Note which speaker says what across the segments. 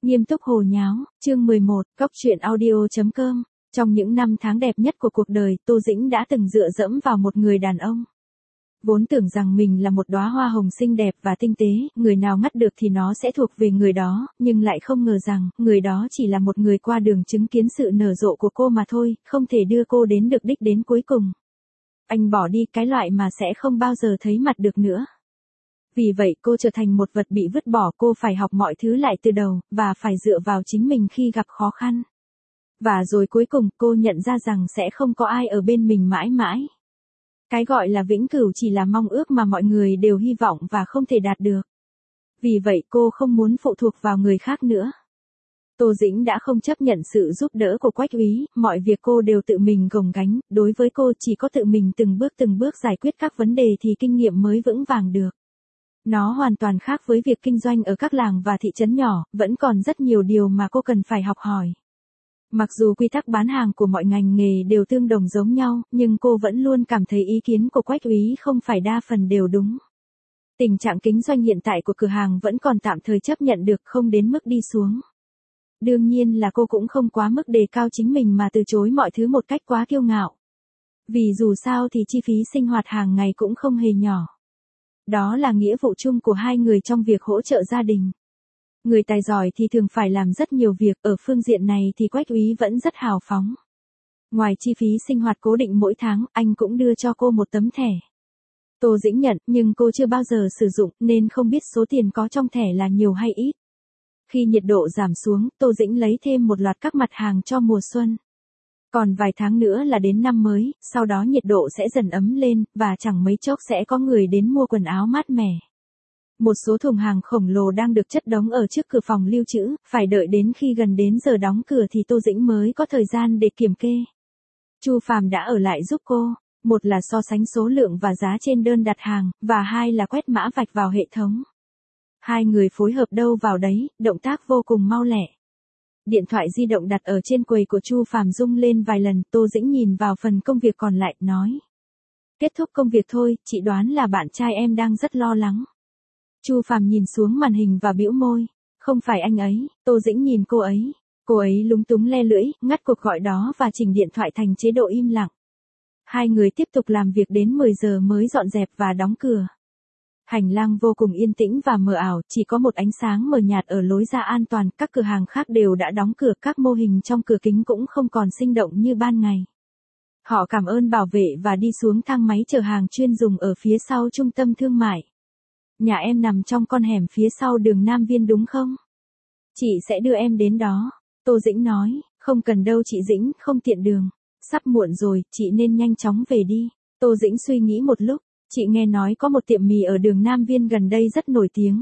Speaker 1: Nghiêm túc hồ nháo, chương 11, Cóc truyện audio.com. Trong những năm tháng đẹp nhất của cuộc đời, Tô Dĩnh đã từng dựa dẫm vào một người đàn ông. Vốn tưởng rằng mình là một đóa hoa hồng xinh đẹp và tinh tế, người nào ngắt được thì nó sẽ thuộc về người đó, nhưng lại không ngờ rằng, người đó chỉ là một người qua đường chứng kiến sự nở rộ của cô mà thôi, không thể đưa cô đến được đích đến cuối cùng. Anh bỏ đi cái loại mà sẽ không bao giờ thấy mặt được nữa. Vì vậy cô trở thành một vật bị vứt bỏ, cô phải học mọi thứ lại từ đầu, và phải dựa vào chính mình khi gặp khó khăn. Và rồi cuối cùng cô nhận ra rằng sẽ không có ai ở bên mình mãi mãi. Cái gọi là vĩnh cửu chỉ là mong ước mà mọi người đều hy vọng và không thể đạt được. Vì vậy cô không muốn phụ thuộc vào người khác nữa. Tô Dĩnh đã không chấp nhận sự giúp đỡ của Quách Úy, mọi việc cô đều tự mình gồng gánh, đối với cô chỉ có tự mình từng bước giải quyết các vấn đề thì kinh nghiệm mới vững vàng được. Nó hoàn toàn khác với việc kinh doanh ở các làng và thị trấn nhỏ, vẫn còn rất nhiều điều mà cô cần phải học hỏi. Mặc dù quy tắc bán hàng của mọi ngành nghề đều tương đồng giống nhau, nhưng cô vẫn luôn cảm thấy ý kiến của Quách Úy không phải đa phần đều đúng. Tình trạng kinh doanh hiện tại của cửa hàng vẫn còn tạm thời chấp nhận được, không đến mức đi xuống. Đương nhiên là cô cũng không quá mức đề cao chính mình mà từ chối mọi thứ một cách quá kiêu ngạo. Vì dù sao thì chi phí sinh hoạt hàng ngày cũng không hề nhỏ. Đó là nghĩa vụ chung của hai người trong việc hỗ trợ gia đình. Người tài giỏi thì thường phải làm rất nhiều việc, ở phương diện này thì Quách Úy vẫn rất hào phóng. Ngoài chi phí sinh hoạt cố định mỗi tháng, anh cũng đưa cho cô một tấm thẻ. Tô Dĩnh nhận, nhưng cô chưa bao giờ sử dụng, nên không biết số tiền có trong thẻ là nhiều hay ít. Khi nhiệt độ giảm xuống, Tô Dĩnh lấy thêm một loạt các mặt hàng cho mùa xuân. Còn vài tháng nữa là đến năm mới, sau đó nhiệt độ sẽ dần ấm lên, và chẳng mấy chốc sẽ có người đến mua quần áo mát mẻ. Một số thùng hàng khổng lồ đang được chất đống ở trước cửa phòng lưu trữ, phải đợi đến khi gần đến giờ đóng cửa thì Tô Dĩnh mới có thời gian để kiểm kê. Chu Phàm đã ở lại giúp cô, một là so sánh số lượng và giá trên đơn đặt hàng, và hai là quét mã vạch vào hệ thống. Hai người phối hợp đâu vào đấy, động tác vô cùng mau lẹ. Điện thoại di động đặt ở trên quầy của Chu Phàm rung lên vài lần, Tô Dĩnh nhìn vào phần công việc còn lại, nói. Kết thúc công việc thôi, chị đoán là bạn trai em đang rất lo lắng. Chu Phàm nhìn xuống màn hình và bĩu môi. Không phải anh ấy. Tô Dĩnh nhìn cô ấy. Cô ấy lúng túng le lưỡi, ngắt cuộc gọi đó và chỉnh điện thoại thành chế độ im lặng. Hai người tiếp tục làm việc đến 10 giờ mới dọn dẹp và đóng cửa. Hành lang vô cùng yên tĩnh và mờ ảo, chỉ có một ánh sáng mờ nhạt ở lối ra an toàn, các cửa hàng khác đều đã đóng cửa, các mô hình trong cửa kính cũng không còn sinh động như ban ngày. Họ cảm ơn bảo vệ và đi xuống thang máy chở hàng chuyên dùng ở phía sau trung tâm thương mại. Nhà em nằm trong con hẻm phía sau đường Nam Viên đúng không? Chị sẽ đưa em đến đó. Tô Dĩnh nói, không cần đâu chị Dĩnh, không tiện đường. Sắp muộn rồi, chị nên nhanh chóng về đi. Tô Dĩnh suy nghĩ một lúc, chị nghe nói có một tiệm mì ở đường Nam Viên gần đây rất nổi tiếng.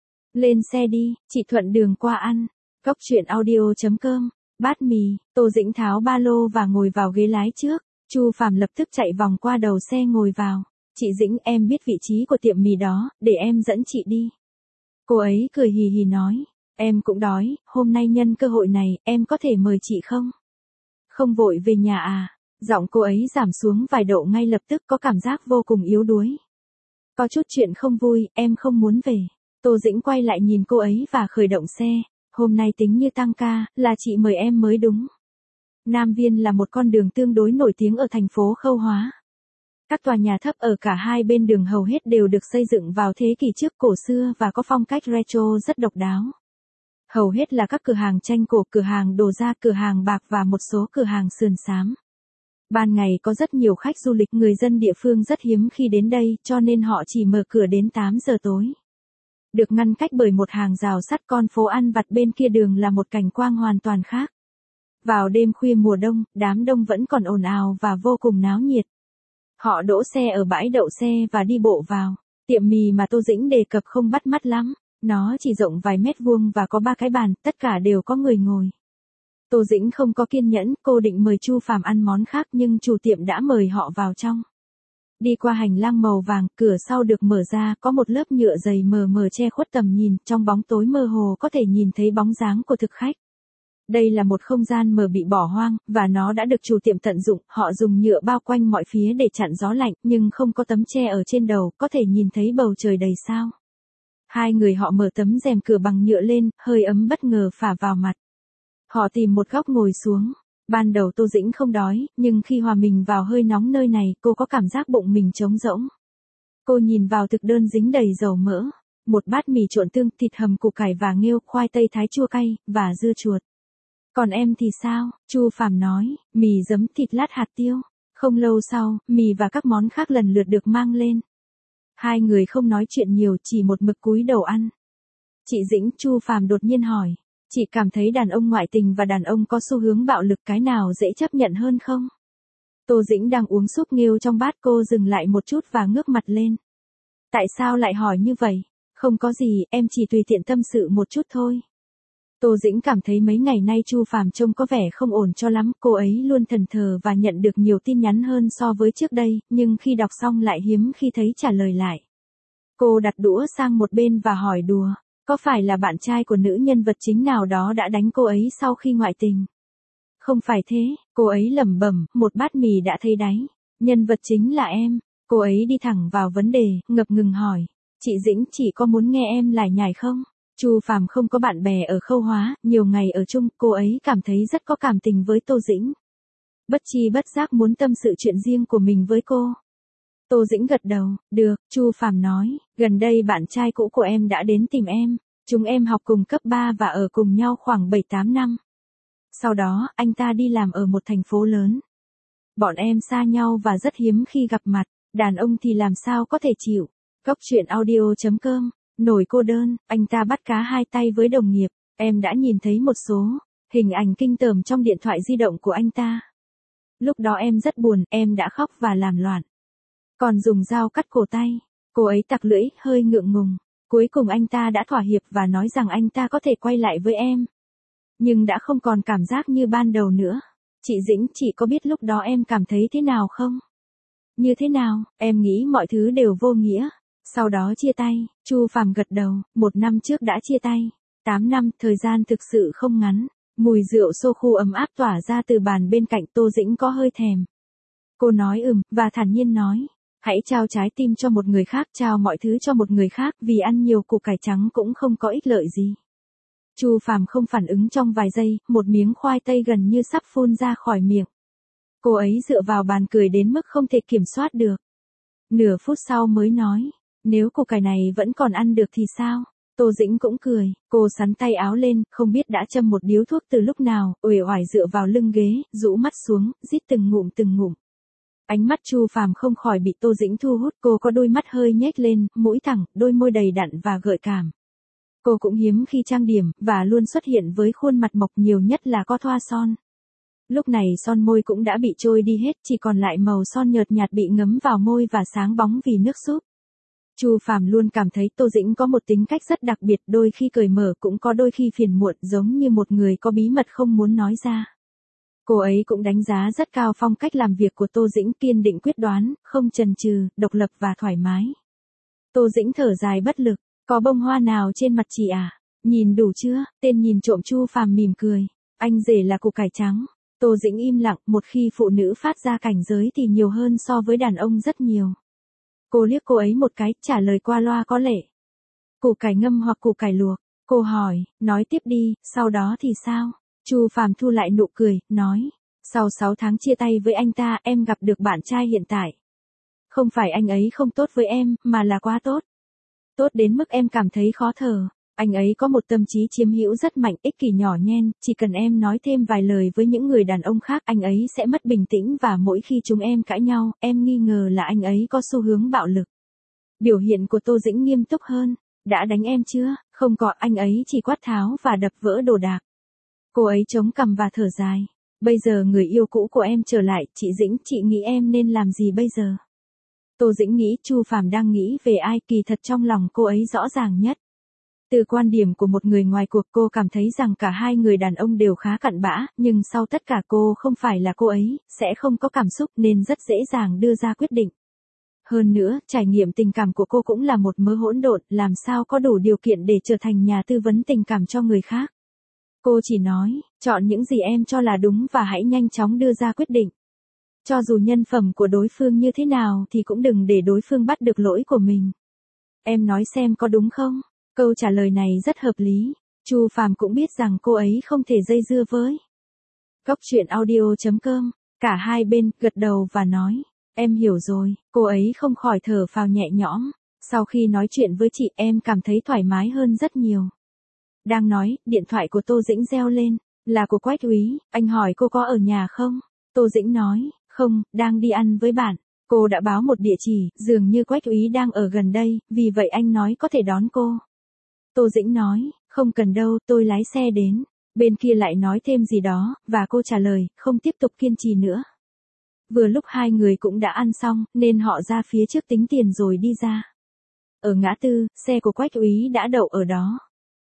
Speaker 1: Lên xe đi, chị thuận đường qua ăn. Cóc truyện audio.com, bát mì, Tô Dĩnh tháo ba lô và ngồi vào ghế lái trước. Chu Phàm lập tức chạy vòng qua đầu xe ngồi vào. Chị Dĩnh, em biết vị trí của tiệm mì đó, để em dẫn chị đi. Cô ấy cười hì hì nói, em cũng đói, hôm nay nhân cơ hội này, em có thể mời chị không? Không vội về nhà à? Giọng cô ấy giảm xuống vài độ ngay lập tức, có cảm giác vô cùng yếu đuối. Có chút chuyện không vui, em không muốn về. Tô Dĩnh quay lại nhìn cô ấy và khởi động xe. Hôm nay tính như tăng ca, là chị mời em mới đúng. Nam Viên là một con đường tương đối nổi tiếng ở thành phố Khâu Hóa. Các tòa nhà thấp ở cả hai bên đường hầu hết đều được xây dựng vào thế kỷ trước, cổ xưa và có phong cách retro rất độc đáo. Hầu hết là các cửa hàng tranh cổ, cửa hàng đồ da, cửa hàng bạc và một số cửa hàng sườn xám. Ban ngày có rất nhiều khách du lịch, người dân địa phương rất hiếm khi đến đây, cho nên họ chỉ mở cửa đến 8 giờ tối. Được ngăn cách bởi một hàng rào sắt, con phố ăn vặt bên kia đường là một cảnh quang hoàn toàn khác. Vào đêm khuya mùa đông, đám đông vẫn còn ồn ào và vô cùng náo nhiệt. Họ đỗ xe ở bãi đậu xe và đi bộ vào. Tiệm mì mà Tô Dĩnh đề cập không bắt mắt lắm. Nó chỉ rộng vài mét vuông và có 3 cái bàn, tất cả đều có người ngồi. Tô Dĩnh không có kiên nhẫn, cô định mời Chu Phàm ăn món khác nhưng chủ tiệm đã mời họ vào trong. Đi qua hành lang màu vàng, cửa sau được mở ra, có một lớp nhựa dày mờ mờ che khuất tầm nhìn, trong bóng tối mơ hồ có thể nhìn thấy bóng dáng của thực khách. Đây là một không gian mờ bị bỏ hoang, và nó đã được chủ tiệm tận dụng, họ dùng nhựa bao quanh mọi phía để chặn gió lạnh, nhưng không có tấm che ở trên đầu, có thể nhìn thấy bầu trời đầy sao. Hai người họ mở tấm rèm cửa bằng nhựa lên, hơi ấm bất ngờ phả vào mặt. Họ tìm một góc ngồi xuống. Ban đầu Tô Dĩnh không đói, nhưng khi hòa mình vào hơi nóng nơi này, cô có cảm giác bụng mình trống rỗng. Cô nhìn vào thực đơn dính đầy dầu mỡ. Một bát mì trộn tương, thịt hầm củ cải và nghêu, khoai tây thái chua cay, và dưa chuột. Còn em thì sao? Chu Phàm nói, mì giấm, thịt lát hạt tiêu. Không lâu sau, mì và các món khác lần lượt được mang lên. Hai người không nói chuyện nhiều, chỉ một mực cúi đầu ăn. Chị Dĩnh, Chu Phàm đột nhiên hỏi, chị cảm thấy đàn ông ngoại tình và đàn ông có xu hướng bạo lực cái nào dễ chấp nhận hơn không? Tô Dĩnh đang uống súp nghêu trong bát, cô dừng lại một chút và ngước mặt lên. Tại sao lại hỏi như vậy? Không có gì, em chỉ tùy tiện tâm sự một chút thôi. Tô Dĩnh cảm thấy mấy ngày nay Chu Phàm trông có vẻ không ổn cho lắm, cô ấy luôn thẫn thờ và nhận được nhiều tin nhắn hơn so với trước đây, nhưng khi đọc xong lại hiếm khi thấy trả lời lại. Cô đặt đũa sang một bên và hỏi đùa, có phải là bạn trai của nữ nhân vật chính nào đó đã đánh cô ấy sau khi ngoại tình? Không phải thế, cô ấy lẩm bẩm, một bát mì đã thấy đáy. Nhân vật chính là em. Cô ấy đi thẳng vào vấn đề, ngập ngừng hỏi, chị Dĩnh, chị có muốn nghe em lải nhải không? Chu Phàm không có bạn bè ở Khâu Hóa, nhiều ngày ở chung, cô ấy cảm thấy rất có cảm tình với Tô Dĩnh. Bất chi bất giác muốn tâm sự chuyện riêng của mình với cô. Tô Dĩnh gật đầu, được, Chu Phàm nói, gần đây bạn trai cũ của em đã đến tìm em. Chúng em học cùng cấp 3 và ở cùng nhau khoảng 7-8 năm. Sau đó, anh ta đi làm ở một thành phố lớn. Bọn em xa nhau và rất hiếm khi gặp mặt, đàn ông thì làm sao có thể chịu. Cốc truyện audio.com, nổi cô đơn, anh ta bắt cá hai tay với đồng nghiệp, em đã nhìn thấy một số hình ảnh kinh tởm trong điện thoại di động của anh ta. Lúc đó em rất buồn, em đã khóc và làm loạn. Còn dùng dao cắt cổ tay, cô ấy tặc lưỡi, hơi ngượng ngùng. Cuối cùng anh ta đã thỏa hiệp và nói rằng anh ta có thể quay lại với em. Nhưng đã không còn cảm giác như ban đầu nữa. Chị Dĩnh, chị có biết lúc đó em cảm thấy thế nào không? Như thế nào? Em nghĩ mọi thứ đều vô nghĩa. Sau đó chia tay, Chu Phàm gật đầu, 1 năm trước đã chia tay. 8 năm, thời gian thực sự không ngắn. Mùi rượu xô khu ấm áp tỏa ra từ bàn bên cạnh, Tô Dĩnh có hơi thèm. Cô nói và thản nhiên nói, hãy trao trái tim cho một người khác, trao mọi thứ cho một người khác, vì ăn nhiều củ cải trắng cũng không có ích lợi gì. Chu Phàm không phản ứng trong vài giây, một miếng khoai tây gần như sắp phun ra khỏi miệng. Cô ấy dựa vào bàn cười đến mức không thể kiểm soát được. Nửa phút sau mới nói, nếu củ cải này vẫn còn ăn được thì sao? Tô Dĩnh cũng cười, cô xắn tay áo lên, không biết đã châm một điếu thuốc từ lúc nào, uể oải dựa vào lưng ghế, rũ mắt xuống, rít từng ngụm từng ngụm. Ánh mắt Chu Phàm không khỏi bị Tô Dĩnh thu hút, cô có đôi mắt hơi nhếch lên, mũi thẳng, đôi môi đầy đặn và gợi cảm. Cô cũng hiếm khi trang điểm, và luôn xuất hiện với khuôn mặt mộc, nhiều nhất là có thoa son. Lúc này son môi cũng đã bị trôi đi hết, chỉ còn lại màu son nhợt nhạt bị ngấm vào môi và sáng bóng vì nước súp. Chu Phàm luôn cảm thấy Tô Dĩnh có một tính cách rất đặc biệt, đôi khi cởi mở cũng có đôi khi phiền muộn, giống như một người có bí mật không muốn nói ra. Cô ấy cũng đánh giá rất cao phong cách làm việc của Tô Dĩnh, kiên định quyết đoán, không chần chừ, độc lập và thoải mái. Tô Dĩnh thở dài bất lực, có bông hoa nào trên mặt chị à? Nhìn đủ chưa? Tên nhìn trộm. Chu Phàm mỉm cười, anh rể là củ cải trắng. Tô Dĩnh im lặng, một khi phụ nữ phát ra cảnh giới thì nhiều hơn so với đàn ông rất nhiều. Cô liếc cô ấy một cái, trả lời qua loa có lệ. Củ cải ngâm hoặc củ cải luộc? Cô hỏi, nói tiếp đi, sau đó thì sao? Chu Phàm thu lại nụ cười, nói, sau 6 tháng chia tay với anh ta, em gặp được bạn trai hiện tại. Không phải anh ấy không tốt với em, mà là quá tốt. Tốt đến mức em cảm thấy khó thở. Anh ấy có một tâm trí chiếm hữu rất mạnh, ích kỷ nhỏ nhen, chỉ cần em nói thêm vài lời với những người đàn ông khác, anh ấy sẽ mất bình tĩnh và mỗi khi chúng em cãi nhau, em nghi ngờ là anh ấy có xu hướng bạo lực. Biểu hiện của Tô Dĩnh nghiêm túc hơn, đã đánh em chưa? Không có, anh ấy chỉ quát tháo và đập vỡ đồ đạc. Cô ấy chống cằm và thở dài. Bây giờ người yêu cũ của em trở lại, chị Dĩnh, chị nghĩ em nên làm gì bây giờ? Tô Dĩnh nghĩ Chu Phàm đang nghĩ về ai, kỳ thật trong lòng cô ấy rõ ràng nhất. Từ quan điểm của một người ngoài cuộc, cô cảm thấy rằng cả hai người đàn ông đều khá cặn bã, nhưng sau tất cả cô không phải là cô ấy, sẽ không có cảm xúc nên rất dễ dàng đưa ra quyết định. Hơn nữa, trải nghiệm tình cảm của cô cũng là một mớ hỗn độn, làm sao có đủ điều kiện để trở thành nhà tư vấn tình cảm cho người khác. Cô chỉ nói, chọn những gì em cho là đúng và hãy nhanh chóng đưa ra quyết định. Cho dù nhân phẩm của đối phương như thế nào thì cũng đừng để đối phương bắt được lỗi của mình. Em nói xem có đúng không? Câu trả lời này rất hợp lý. Chu Phàm cũng biết rằng cô ấy không thể dây dưa với. Góc truyện audio.com, cả hai bên gật đầu và nói, em hiểu rồi, cô ấy không khỏi thở phào nhẹ nhõm. Sau khi nói chuyện với chị em cảm thấy thoải mái hơn rất nhiều. Đang nói, điện thoại của Tô Dĩnh reo lên, là của Quách Úy, anh hỏi cô có ở nhà không? Tô Dĩnh nói, không, đang đi ăn với bạn. Cô đã báo một địa chỉ, dường như Quách Úy đang ở gần đây, vì vậy anh nói có thể đón cô. Tô Dĩnh nói, không cần đâu, tôi lái xe đến. Bên kia lại nói thêm gì đó, và cô trả lời, không tiếp tục kiên trì nữa. Vừa lúc hai người cũng đã ăn xong, nên họ ra phía trước tính tiền rồi đi ra. Ở ngã tư, xe của Quách Úy đã đậu ở đó.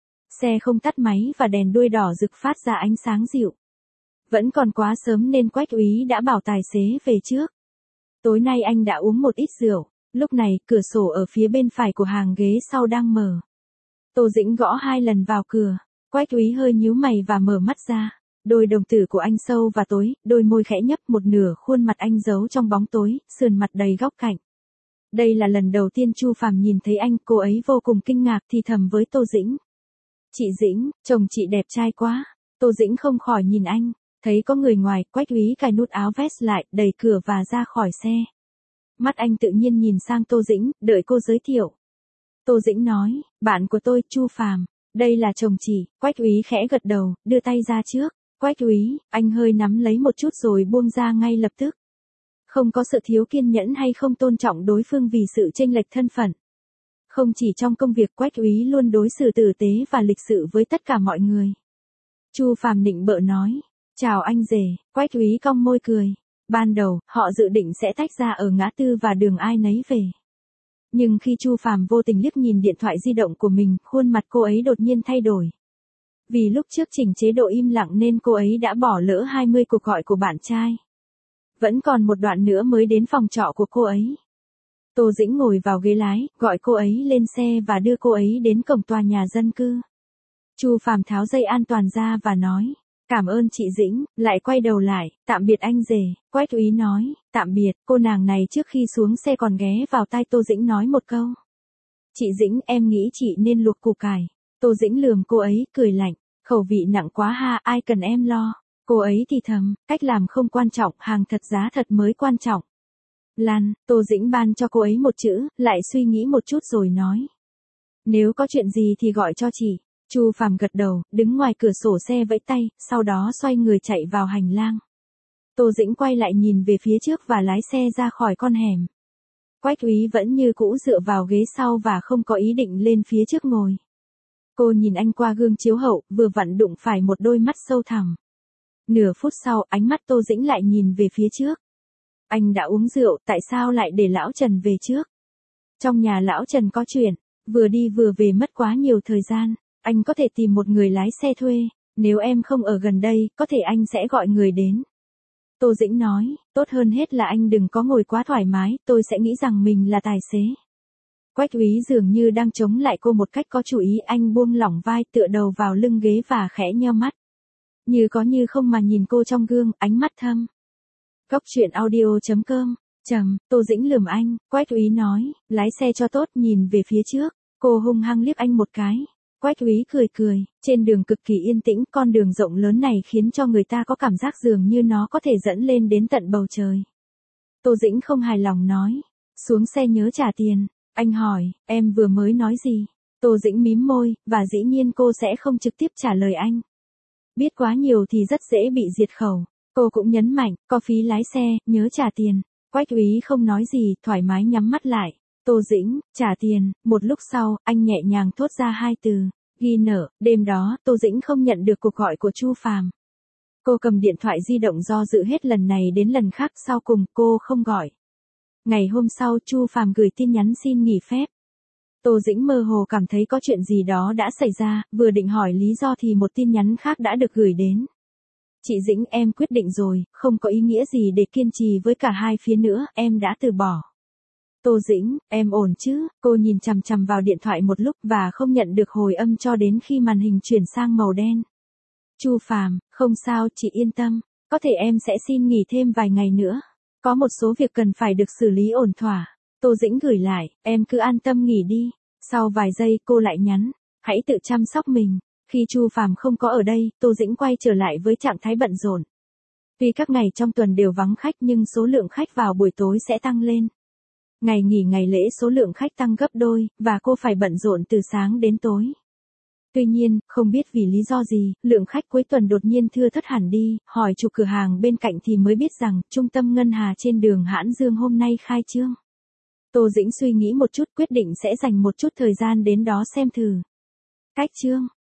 Speaker 1: Xe không tắt máy và đèn đuôi đỏ rực phát ra ánh sáng dịu. Vẫn còn quá sớm nên Quách Úy đã bảo tài xế về trước. Tối nay anh đã uống một ít rượu, lúc này cửa sổ ở phía bên phải của hàng ghế sau đang mở. Tô Dĩnh gõ 2 lần vào cửa, Quách Úy hơi nhíu mày và mở mắt ra. Đôi đồng tử của anh sâu và tối, đôi môi khẽ nhấp, một nửa khuôn mặt anh giấu trong bóng tối, sườn mặt đầy góc cạnh. Đây là lần đầu tiên Chu Phàm nhìn thấy anh, cô ấy vô cùng kinh ngạc thì thầm với Tô Dĩnh. Chị Dĩnh, chồng chị đẹp trai quá. Tô Dĩnh không khỏi nhìn anh, thấy có người ngoài, Quách Úy cài nút áo vest lại, đẩy cửa và ra khỏi xe. Mắt anh tự nhiên nhìn sang Tô Dĩnh, đợi cô giới thiệu. Tô Dĩnh nói, bạn của tôi, Chu Phàm, đây là chồng chị. Quách Úy khẽ gật đầu, đưa tay ra trước. Quách Úy, anh hơi nắm lấy một chút rồi buông ra ngay lập tức. Không có sự thiếu kiên nhẫn hay không tôn trọng đối phương vì sự chênh lệch thân phận. Không chỉ trong công việc, Quách Úy luôn đối xử tử tế và lịch sự với tất cả mọi người. Chu Phàm nịnh bợ nói, chào anh rể. Quách Úy cong môi cười. Ban đầu, họ dự định sẽ tách ra ở ngã tư và đường ai nấy về. Nhưng khi Chu Phàm vô tình liếc nhìn điện thoại di động của mình, khuôn mặt cô ấy đột nhiên thay đổi. Vì lúc trước chỉnh chế độ im lặng nên cô ấy đã bỏ lỡ 20 cuộc gọi của bạn trai. Vẫn còn một đoạn nữa mới đến phòng trọ của cô ấy. Tô Dĩnh ngồi vào ghế lái, gọi cô ấy lên xe và đưa cô ấy đến cổng tòa nhà dân cư. Chu Phàm tháo dây an toàn ra và nói, cảm ơn chị Dĩnh, lại quay đầu lại, tạm biệt anh rể. Quách Úy nói, tạm biệt. Cô nàng này trước khi xuống xe còn ghé vào tai Tô Dĩnh nói một câu. Chị Dĩnh, em nghĩ chị nên luộc củ cải. Tô Dĩnh lườm cô ấy, cười lạnh, khẩu vị nặng quá ha, ai cần em lo. Cô ấy thì thầm, cách làm không quan trọng, hàng thật giá thật mới quan trọng. Lan, Tô Dĩnh ban cho cô ấy một chữ, lại suy nghĩ một chút rồi nói. Nếu có chuyện gì thì gọi cho chị. Chu Phàm gật đầu, đứng ngoài cửa sổ xe vẫy tay, sau đó xoay người chạy vào hành lang. Tô Dĩnh quay lại nhìn về phía trước và lái xe ra khỏi con hẻm. Quách Úy vẫn như cũ dựa vào ghế sau và không có ý định lên phía trước ngồi. Cô nhìn anh qua gương chiếu hậu, vừa vặn đụng phải một đôi mắt sâu thẳm. Nửa phút sau, ánh mắt Tô Dĩnh lại nhìn về phía trước. Anh đã uống rượu, tại sao lại để lão Trần về trước? Trong nhà lão Trần có chuyện, vừa đi vừa về mất quá nhiều thời gian, anh có thể tìm một người lái xe thuê, nếu em không ở gần đây, có thể anh sẽ gọi người đến. Tô Dĩnh nói, tốt hơn hết là anh đừng có ngồi quá thoải mái, tôi sẽ nghĩ rằng mình là tài xế. Quách Úy dường như đang chống lại cô một cách có chủ ý, anh buông lỏng vai, tựa đầu vào lưng ghế và khẽ nheo mắt. Như có như không mà nhìn cô trong gương, ánh mắt thâm. Góc truyện audio.com, Tô Dĩnh lườm anh, Quách Úy nói, lái xe cho tốt, nhìn về phía trước. Cô hung hăng liếc anh một cái. Quách Úy cười cười, trên đường cực kỳ yên tĩnh, con đường rộng lớn này khiến cho người ta có cảm giác dường như nó có thể dẫn lên đến tận bầu trời. Tô Dĩnh không hài lòng nói, xuống xe nhớ trả tiền. Anh hỏi, em vừa mới nói gì? Tô Dĩnh mím môi, và dĩ nhiên cô sẽ không trực tiếp trả lời anh. Biết quá nhiều thì rất dễ bị diệt khẩu. Cô cũng nhấn mạnh, có phí lái xe, nhớ trả tiền. Quách Úy không nói gì, thoải mái nhắm mắt lại. Tô Dĩnh, trả tiền. Một lúc sau, anh nhẹ nhàng thốt ra 2 từ, ghi nợ. Đêm đó, Tô Dĩnh không nhận được cuộc gọi của Chu Phàm. Cô cầm điện thoại di động do dự hết lần này đến lần khác, sau cùng cô không gọi. Ngày hôm sau, Chu Phàm gửi tin nhắn xin nghỉ phép. Tô Dĩnh mơ hồ cảm thấy có chuyện gì đó đã xảy ra, vừa định hỏi lý do thì một tin nhắn khác đã được gửi đến. Chị Dĩnh, em quyết định rồi, không có ý nghĩa gì để kiên trì với cả hai phía nữa, em đã từ bỏ. Tô Dĩnh, em ổn chứ? Cô nhìn chằm chằm vào điện thoại một lúc và không nhận được hồi âm cho đến khi màn hình chuyển sang màu đen. Chu Phàm, không sao, chị yên tâm, có thể em sẽ xin nghỉ thêm vài ngày nữa. Có một số việc cần phải được xử lý ổn thỏa. Tô Dĩnh gửi lại, em cứ an tâm nghỉ đi. Sau vài giây cô lại nhắn, Hãy tự chăm sóc mình. Khi Chu Phàm không có ở đây, Tô Dĩnh quay trở lại với trạng thái bận rộn. Tuy các ngày trong tuần đều vắng khách nhưng số lượng khách vào buổi tối sẽ tăng lên. Ngày nghỉ ngày lễ số lượng khách tăng gấp đôi, và cô phải bận rộn từ sáng đến tối. Tuy nhiên, không biết vì lý do gì, lượng khách cuối tuần đột nhiên thưa thớt hẳn đi, hỏi chủ cửa hàng bên cạnh thì mới biết rằng, trung tâm ngân hà trên đường Hãn Dương hôm nay khai trương. Tô Dĩnh suy nghĩ một chút quyết định sẽ dành một chút thời gian đến đó xem thử. Cách trương.